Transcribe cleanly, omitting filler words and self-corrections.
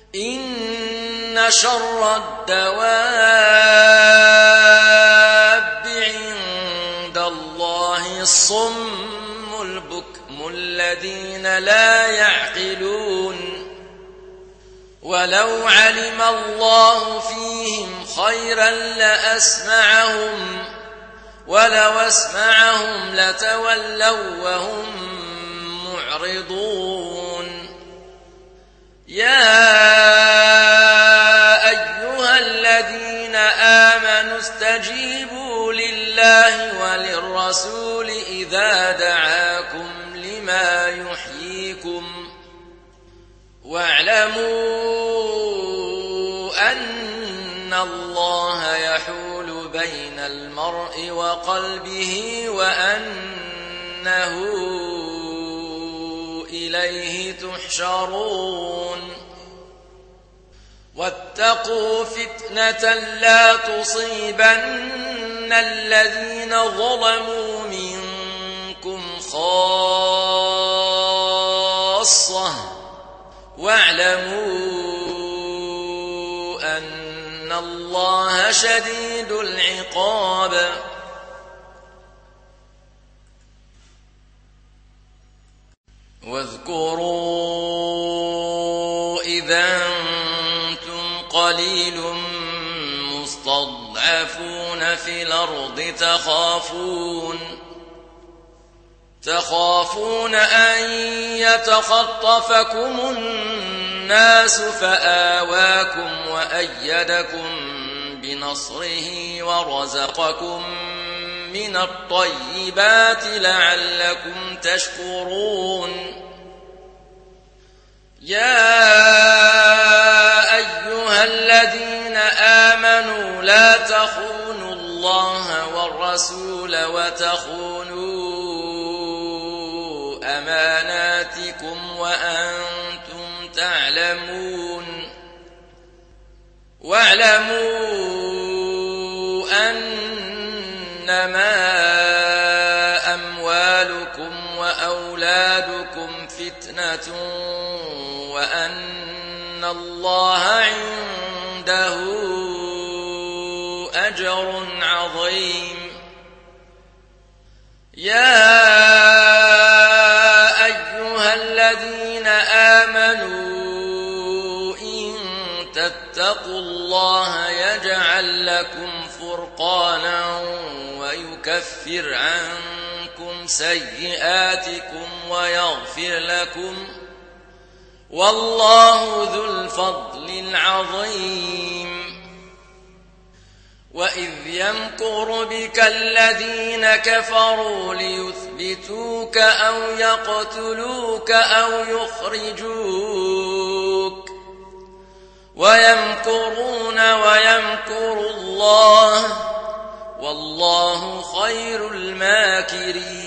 إن شر الدواب عند الله الصم البكم الذين لا يعقلون ولو علم الله فيهم خيرا لأسمعهم ولو أسمعهم لتولوا وهم معرضون يا أيها الذين آمنوا استجيبوا لله وللرسول إذا دعاكم لما يحييكم واعلموا أن الله يحول بين المرء وقلبه وأنه إليه تحشرون واتقوا فتنة لا تصيبن الذين ظلموا منكم خاصة واعلموا أن الله شديد العقاب واذكروا إذا أنتم قليل مستضعفون في الأرض تخافون أن يتخطفكم الناس فآواكم وأيدكم بنصره ورزقكم من الطيبات لعلكم تشكرون يا أيها الذين آمنوا لا تخونوا الله والرسول وتخونوا أماناتكم وأنتم تعلمون واعلموا أنما أموالكم وأولادكم فتنة وأن الله عنده أجر عظيم يا أيها الذين آمنوا إن تتقوا الله يجعل لكم فرقانا ويكفر عنكم سيئاتكم ويغفر لكم والله ذو الفضل العظيم وإذ يمكر بك الذين كفروا ليثبتوك أو يقتلوك أو يخرجوك ويمكرون ويمكر الله والله خير الماكرين